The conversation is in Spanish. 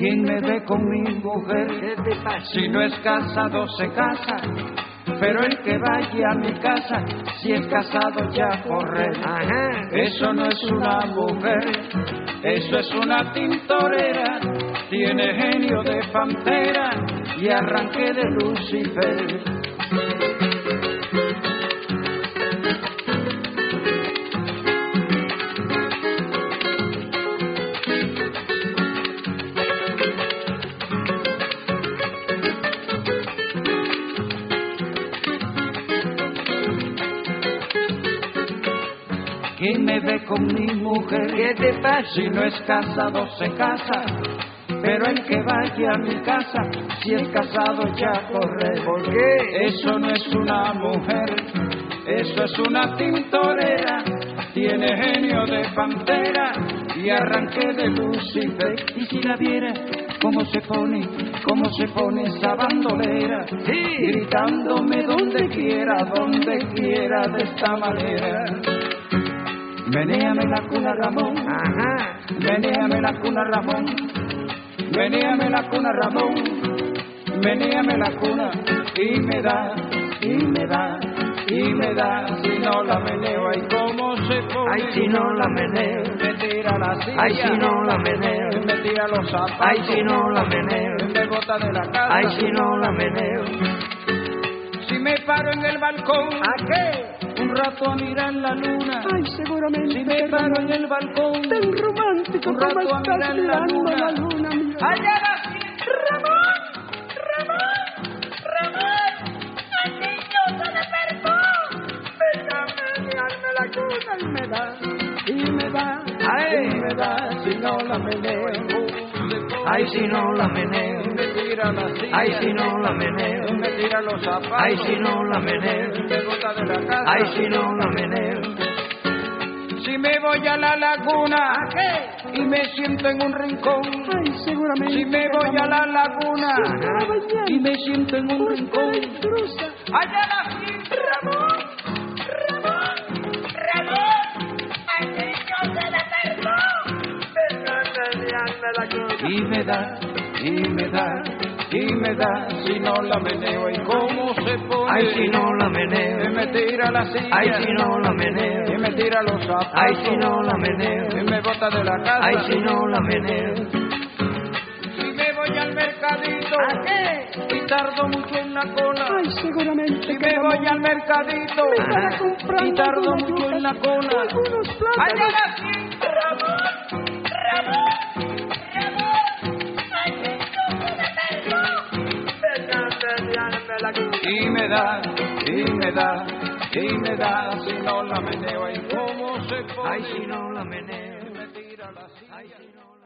¿Quién me ve con mi mujer? ¿Qué te pasa? Si no es casado se casa, pero el que vaya a mi casa, si es casado ya corre. Ajá. Eso no es una mujer, eso es una tintorera. Tiene genio de pantera y arranque de Lucifer. ¿Quién me ve con mi mujer? ¿Qué te pasa? Si no es casado se casa, pero el que vaya a mi casa, si es casado ya corre. ¿Por qué? Eso no es una mujer, eso es una tintorera. Tiene genio de pantera y arranque de Lucifer. Y si la viera, cómo se pone esa bandolera, Sí. gritándome donde quiera de esta manera. Menéame la cuna, Ramón. Ajá. Menéame la cuna, Ramón. Menéame la cuna, Ramón. Menéame la cuna y me da, y me da, y me da. Si no la meneo, ay, cómo se pone. Ay, si no la meneo. Me tira la silla. Ay, si no la meneo. Me tira los zapatos. Ay, si no la meneo. Me bota de la casa. Ay, si no la meneo. Si me paro en el balcón. ¿A qué? Un rato a mirar la luna. Ay, seguramente. Si me paro en el balcón. Tan romántico Un como rato a estás mirar la mirando luna. la luna, mira. Allá la Menearme la cuna y me da, y me da, Ay. y me da, si no la meneo. Ay, si no la meneo. me tira la silla. Ay, si no la meneo. Me tira los zapatos. Ay, si no la meneo. Me bota de la casa. Ay, si no la meneo. Si me voy a la laguna. ¿A qué? Y me siento en un rincón. Ay, seguramente. Si me voy a la laguna. Ajá. Y me siento en un rincón. Intrusa. Allá la fiesta. Menearme la cuna. Y me da, y me da, y me da. Si no la meneo, y cómo se pone. Ay, si no la Y meneo. me tira la silla. Ay, si no la Y meneo. me tira los zapatos. Ay, si no la meneo. Y me bota de la casa. Ay, si no la meneo. Si me voy al mercadito. ¿A qué? Y tardo mucho en la cola. Ay, seguramente. Si que me voy Ramón al mercadito. me estará Ajá. comprando Y tardo algunas mucho en la yucas cola. o algunos plátanos. Allá la fiesta. Menearme la cuna. Y me da, y me da, y me da. Si no la meneo, y cómo se pone. Ay, si no la meneo. Me tira la silla. Ay, si no la